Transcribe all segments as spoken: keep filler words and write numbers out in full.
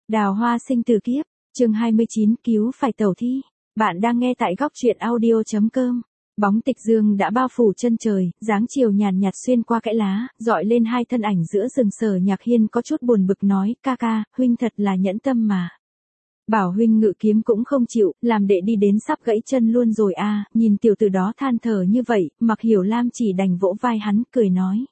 Đào hoa sinh từ kiếp, chương hai mươi chín cứu phải tẩu thi. Bạn đang nghe tại góc truyện audio.com. Bóng tịch dương đã bao phủ chân trời, dáng chiều nhàn nhạt xuyên qua kẽ lá, dọi lên hai thân ảnh giữa rừng. Sở Nhạc Hiên có chút buồn bực nói, ca ca, huynh thật là nhẫn tâm mà. Bảo huynh ngự kiếm cũng không chịu, làm đệ đi đến sắp gãy chân luôn rồi à. Nhìn tiểu tử đó than thở như vậy, Mặc Hiểu Lam chỉ đành vỗ vai hắn, cười nói.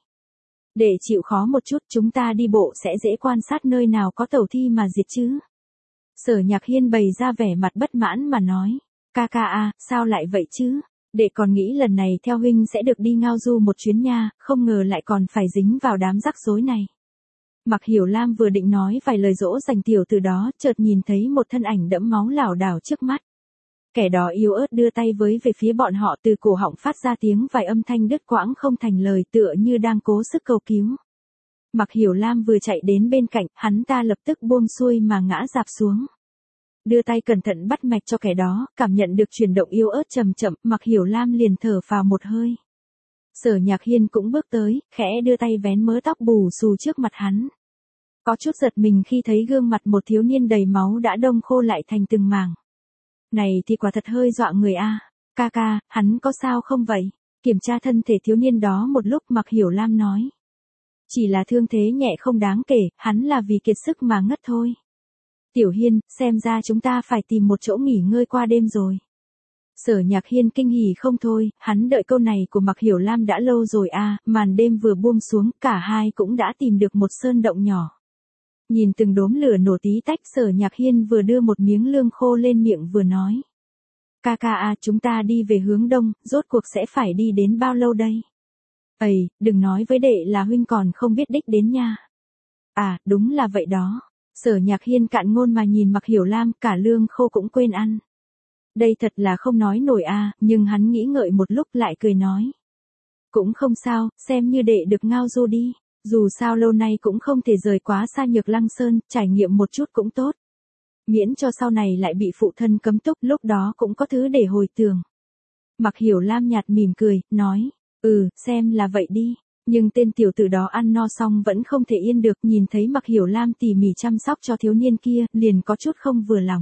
Để chịu khó một chút, chúng ta đi bộ sẽ dễ quan sát nơi nào có tẩu thi mà diệt chứ. Sở Nhạc Hiên bày ra vẻ mặt bất mãn mà nói, ca ca à, sao lại vậy chứ? Đệ còn nghĩ lần này theo huynh sẽ được đi ngao du một chuyến nha, không ngờ lại còn phải dính vào đám rắc rối này. Mặc Hiểu Lam vừa định nói vài lời dỗ dành tiểu tử đó, chợt nhìn thấy một thân ảnh đẫm máu lảo đảo trước mắt. Kẻ đó yếu ớt đưa tay với về phía bọn họ, từ cổ họng phát ra tiếng vài âm thanh đứt quãng không thành lời, tựa như đang cố sức cầu cứu. Mặc Hiểu Lam vừa chạy đến bên cạnh, hắn ta lập tức buông xuôi mà ngã rạp xuống. Đưa tay cẩn thận bắt mạch cho kẻ đó, cảm nhận được chuyển động yếu ớt chậm chậm, Mặc Hiểu Lam liền thở phào một hơi. Sở Nhạc Hiên cũng bước tới, khẽ đưa tay vén mớ tóc bù xù trước mặt hắn. Có chút giật mình khi thấy gương mặt một thiếu niên đầy máu đã đông khô lại thành từng mảng. Này thì quả thật hơi dọa người a. À. Ca ca, hắn có sao không vậy? Kiểm tra thân thể thiếu niên đó một lúc, Mặc Hiểu Lam nói. Chỉ là thương thế nhẹ không đáng kể, hắn là vì kiệt sức mà ngất thôi. Tiểu Hiên, xem ra chúng ta phải tìm một chỗ nghỉ ngơi qua đêm rồi. Sở Nhạc Hiên kinh hỉ không thôi, hắn đợi câu này của Mặc Hiểu Lam đã lâu rồi a. À, màn đêm vừa buông xuống, cả hai cũng đã tìm được một sơn động nhỏ. Nhìn từng đốm lửa nổ tí tách, Sở Nhạc Hiên vừa đưa một miếng lương khô lên miệng vừa nói. Ca ca à, chúng ta đi về hướng đông, rốt cuộc sẽ phải đi đến bao lâu đây? Ây, đừng nói với đệ là huynh còn không biết đích đến nha. À, đúng là vậy đó. Sở Nhạc Hiên cạn ngôn mà nhìn Mặc Hiểu Lam, cả lương khô cũng quên ăn. Đây thật là không nói nổi a. À, nhưng hắn nghĩ ngợi một lúc lại cười nói. Cũng không sao, xem như đệ được ngao du đi. Dù sao lâu nay cũng không thể rời quá xa Nhược Lăng Sơn, trải nghiệm một chút cũng tốt. Miễn cho sau này lại bị phụ thân cấm túc, lúc đó cũng có thứ để hồi tưởng. Mặc Hiểu Lam nhạt mỉm cười, nói, ừ, xem là vậy đi. Nhưng tên tiểu tử đó ăn no xong vẫn không thể yên được, nhìn thấy Mặc Hiểu Lam tỉ mỉ chăm sóc cho thiếu niên kia, liền có chút không vừa lòng.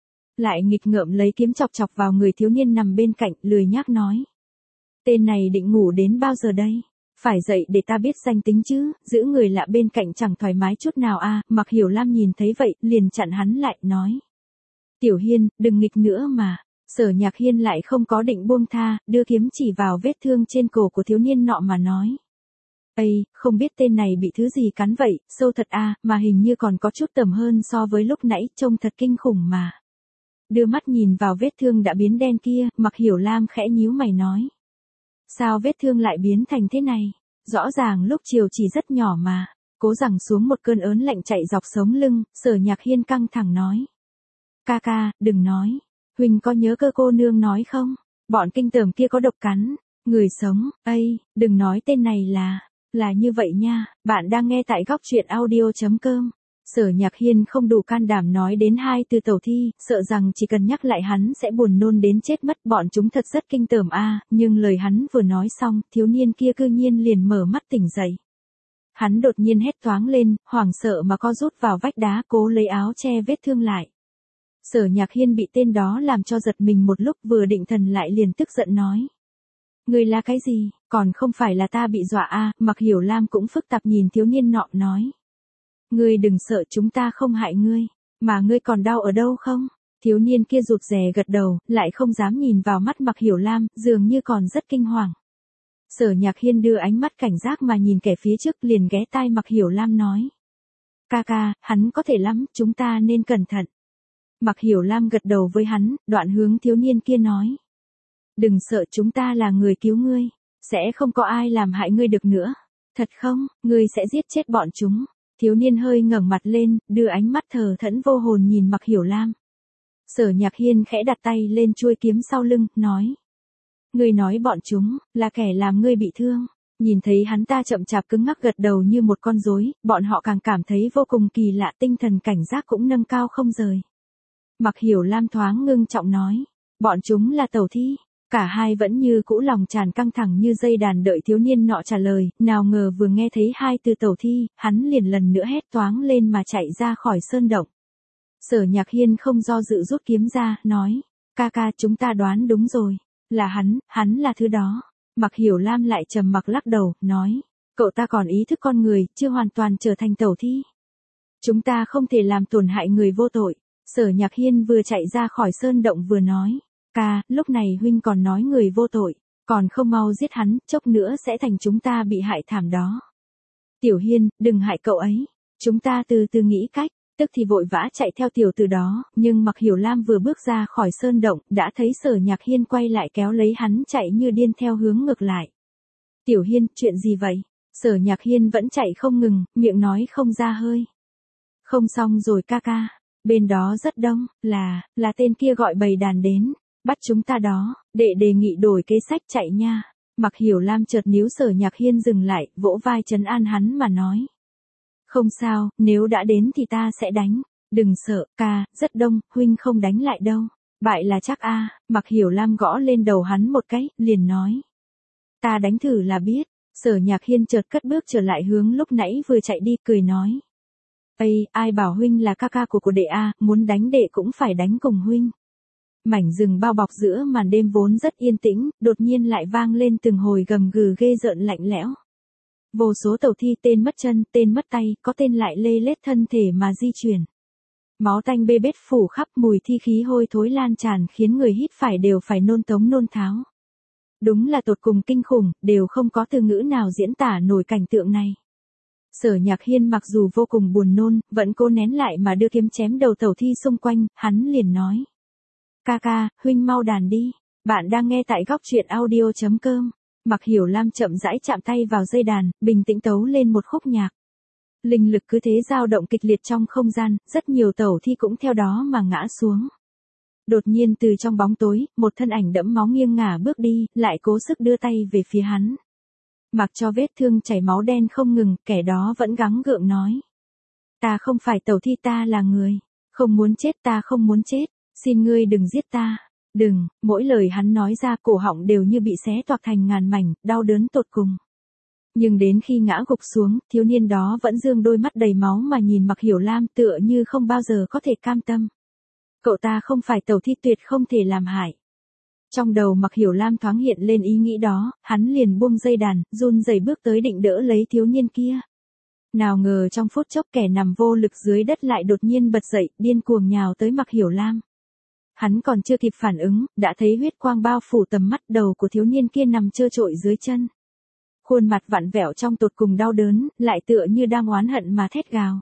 Lại nghịch ngợm lấy kiếm chọc chọc vào người thiếu niên nằm bên cạnh, lười nhác nói. Tên này định ngủ đến bao giờ đây? Phải dậy để ta biết danh tính chứ, giữ người lạ bên cạnh chẳng thoải mái chút nào a. À. Mặc Hiểu Lam nhìn thấy vậy, liền chặn hắn lại, nói. Tiểu Hiên, đừng nghịch nữa mà. Sở Nhạc Hiên lại không có định buông tha, đưa kiếm chỉ vào vết thương trên cổ của thiếu niên nọ mà nói. Ây, không biết tên này bị thứ gì cắn vậy, sâu thật a, à, mà hình như còn có chút tầm hơn so với lúc nãy, trông thật kinh khủng mà. Đưa mắt nhìn vào vết thương đã biến đen kia, Mặc Hiểu Lam khẽ nhíu mày nói. Sao vết thương lại biến thành thế này? Rõ ràng lúc chiều chỉ rất nhỏ mà. Cố giằng xuống một cơn ớn lạnh chạy dọc sống lưng, Sở Nhạc Hiên căng thẳng nói. Ca ca, đừng nói. Huynh có nhớ cơ cô nương nói không? Bọn kinh tởm kia có độc cắn. Người sống, ây, đừng nói tên này là, là như vậy nha. Bạn đang nghe tại góc truyện audio.com. Sở Nhạc Hiên không đủ can đảm nói đến hai từ tẩu thi, sợ rằng chỉ cần nhắc lại hắn sẽ buồn nôn đến chết mất. Bọn chúng thật rất kinh tởm a. À, nhưng lời hắn vừa nói xong, thiếu niên kia cư nhiên liền mở mắt tỉnh dậy. Hắn đột nhiên hét toáng lên, hoảng sợ mà co rút vào vách đá, cố lấy áo che vết thương lại. Sở Nhạc Hiên bị tên đó làm cho giật mình một lúc, vừa định thần lại liền tức giận nói. Người là cái gì, còn không phải là ta bị dọa a. À, Mặc Hiểu Lam cũng phức tạp nhìn thiếu niên nọ nói. Ngươi đừng sợ, chúng ta không hại ngươi, mà ngươi còn đau ở đâu không? Thiếu niên kia rụt rè gật đầu, lại không dám nhìn vào mắt Mặc Hiểu Lam, dường như còn rất kinh hoàng. Sở Nhạc Hiên đưa ánh mắt cảnh giác mà nhìn kẻ phía trước, liền ghé tai Mặc Hiểu Lam nói. Ca ca, hắn có thể lắm, chúng ta nên cẩn thận. Mặc Hiểu Lam gật đầu với hắn, đoạn hướng thiếu niên kia nói. Đừng sợ, chúng ta là người cứu ngươi, sẽ không có ai làm hại ngươi được nữa. Thật không, ngươi sẽ giết chết bọn chúng. Thiếu niên hơi ngẩng mặt lên, đưa ánh mắt thờ thẫn vô hồn nhìn Mặc Hiểu Lam. Sở Nhạc Hiên khẽ đặt tay lên chuôi kiếm sau lưng, nói. Ngươi nói bọn chúng, là kẻ làm ngươi bị thương. Nhìn thấy hắn ta chậm chạp cứng ngắc gật đầu như một con rối, bọn họ càng cảm thấy vô cùng kỳ lạ, tinh thần cảnh giác cũng nâng cao không rời. Mặc Hiểu Lam thoáng ngưng trọng nói. Bọn chúng là tẩu thi. Cả hai vẫn như cũ lòng tràn căng thẳng như dây đàn đợi thiếu niên nọ trả lời, nào ngờ vừa nghe thấy hai từ tẩu thi, hắn liền lần nữa hét toáng lên mà chạy ra khỏi sơn động. Sở Nhạc Hiên không do dự rút kiếm ra, nói, ca ca chúng ta đoán đúng rồi, là hắn, hắn là thứ đó. Mặc Hiểu Lam lại trầm mặc lắc đầu, nói, cậu ta còn ý thức con người, chưa hoàn toàn trở thành tẩu thi. Chúng ta không thể làm tổn hại người vô tội. Sở Nhạc Hiên vừa chạy ra khỏi sơn động vừa nói, ca, lúc này huynh còn nói người vô tội, còn không mau giết hắn, chốc nữa sẽ thành chúng ta bị hại thảm đó. Tiểu Hiên, đừng hại cậu ấy, chúng ta từ từ nghĩ cách. Tức thì vội vã chạy theo tiểu tử đó, nhưng Mặc Hiểu Lam vừa bước ra khỏi sơn động, đã thấy Sở Nhạc Hiên quay lại kéo lấy hắn chạy như điên theo hướng ngược lại. Tiểu Hiên, chuyện gì vậy? Sở Nhạc Hiên vẫn chạy không ngừng, miệng nói không ra hơi. Không xong rồi ca ca, bên đó rất đông, là, là tên kia gọi bầy đàn đến, bắt chúng ta đó, đệ đề nghị đổi kế sách chạy nha. Mặc Hiểu Lam chợt níu Sở Nhạc Hiên dừng lại, vỗ vai trấn an hắn mà nói. Không sao, nếu đã đến thì ta sẽ đánh. Đừng sợ, ca, rất đông, huynh không đánh lại đâu. Bại là chắc a. Mặc Hiểu Lam gõ lên đầu hắn một cái, liền nói. Ta đánh thử là biết. Sở Nhạc Hiên chợt cất bước trở lại hướng lúc nãy vừa chạy đi, cười nói. Ây, ai bảo huynh là ca ca của của đệ a, muốn đánh đệ cũng phải đánh cùng huynh. Mảnh rừng bao bọc giữa màn đêm vốn rất yên tĩnh, đột nhiên lại vang lên từng hồi gầm gừ ghê rợn lạnh lẽo. Vô số tẩu thi, tên mất chân, tên mất tay, có tên lại lê lết thân thể mà di chuyển. Máu tanh bê bết phủ khắp, mùi thi khí hôi thối lan tràn khiến người hít phải đều phải nôn tống nôn tháo. Đúng là tột cùng kinh khủng, đều không có từ ngữ nào diễn tả nổi cảnh tượng này. Sở Nhạc Hiên mặc dù vô cùng buồn nôn, vẫn cố nén lại mà đưa kiếm chém đầu tẩu thi xung quanh, hắn liền nói. Ca ca, huynh mau đàn đi, bạn đang nghe tại góc truyện audio chấm com. Mặc Hiểu Lam chậm rãi chạm tay vào dây đàn, bình tĩnh tấu lên một khúc nhạc. Linh lực cứ thế dao động kịch liệt trong không gian, rất nhiều tẩu thi cũng theo đó mà ngã xuống. Đột nhiên từ trong bóng tối, một thân ảnh đẫm máu nghiêng ngả bước đi, lại cố sức đưa tay về phía hắn. Mặc cho vết thương chảy máu đen không ngừng, kẻ đó vẫn gắng gượng nói. Ta không phải tẩu thi, ta là người. Không muốn chết, ta không muốn chết. Xin ngươi đừng giết ta. Đừng, mỗi lời hắn nói ra cổ họng đều như bị xé toạc thành ngàn mảnh, đau đớn tột cùng. Nhưng đến khi ngã gục xuống, thiếu niên đó vẫn dương đôi mắt đầy máu mà nhìn Mặc Hiểu Lam tựa như không bao giờ có thể cam tâm. Cậu ta không phải tẩu thi, tuyệt không thể làm hại. Trong đầu Mặc Hiểu Lam thoáng hiện lên ý nghĩ đó, hắn liền buông dây đàn, run rẩy bước tới định đỡ lấy thiếu niên kia. Nào ngờ trong phút chốc kẻ nằm vô lực dưới đất lại đột nhiên bật dậy, điên cuồng nhào tới Mặc Hiểu Lam. Hắn còn chưa kịp phản ứng, đã thấy huyết quang bao phủ tầm mắt, đầu của thiếu niên kia nằm trơ trội dưới chân. Khuôn mặt vặn vẹo trong tột cùng đau đớn, lại tựa như đang oán hận mà thét gào.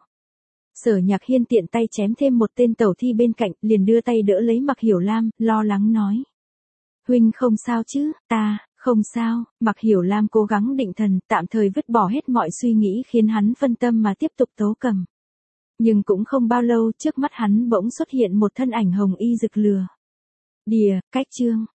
Sở Nhạc Hiên tiện tay chém thêm một tên tẩu thi bên cạnh, liền đưa tay đỡ lấy Mặc Hiểu Lam, lo lắng nói. Huynh không sao chứ, ta, không sao. Mặc Hiểu Lam cố gắng định thần, tạm thời vứt bỏ hết mọi suy nghĩ khiến hắn phân tâm mà tiếp tục tấu cầm. Nhưng cũng không bao lâu, trước mắt hắn bỗng xuất hiện một thân ảnh hồng y rực lửa. Đìa, cách chương.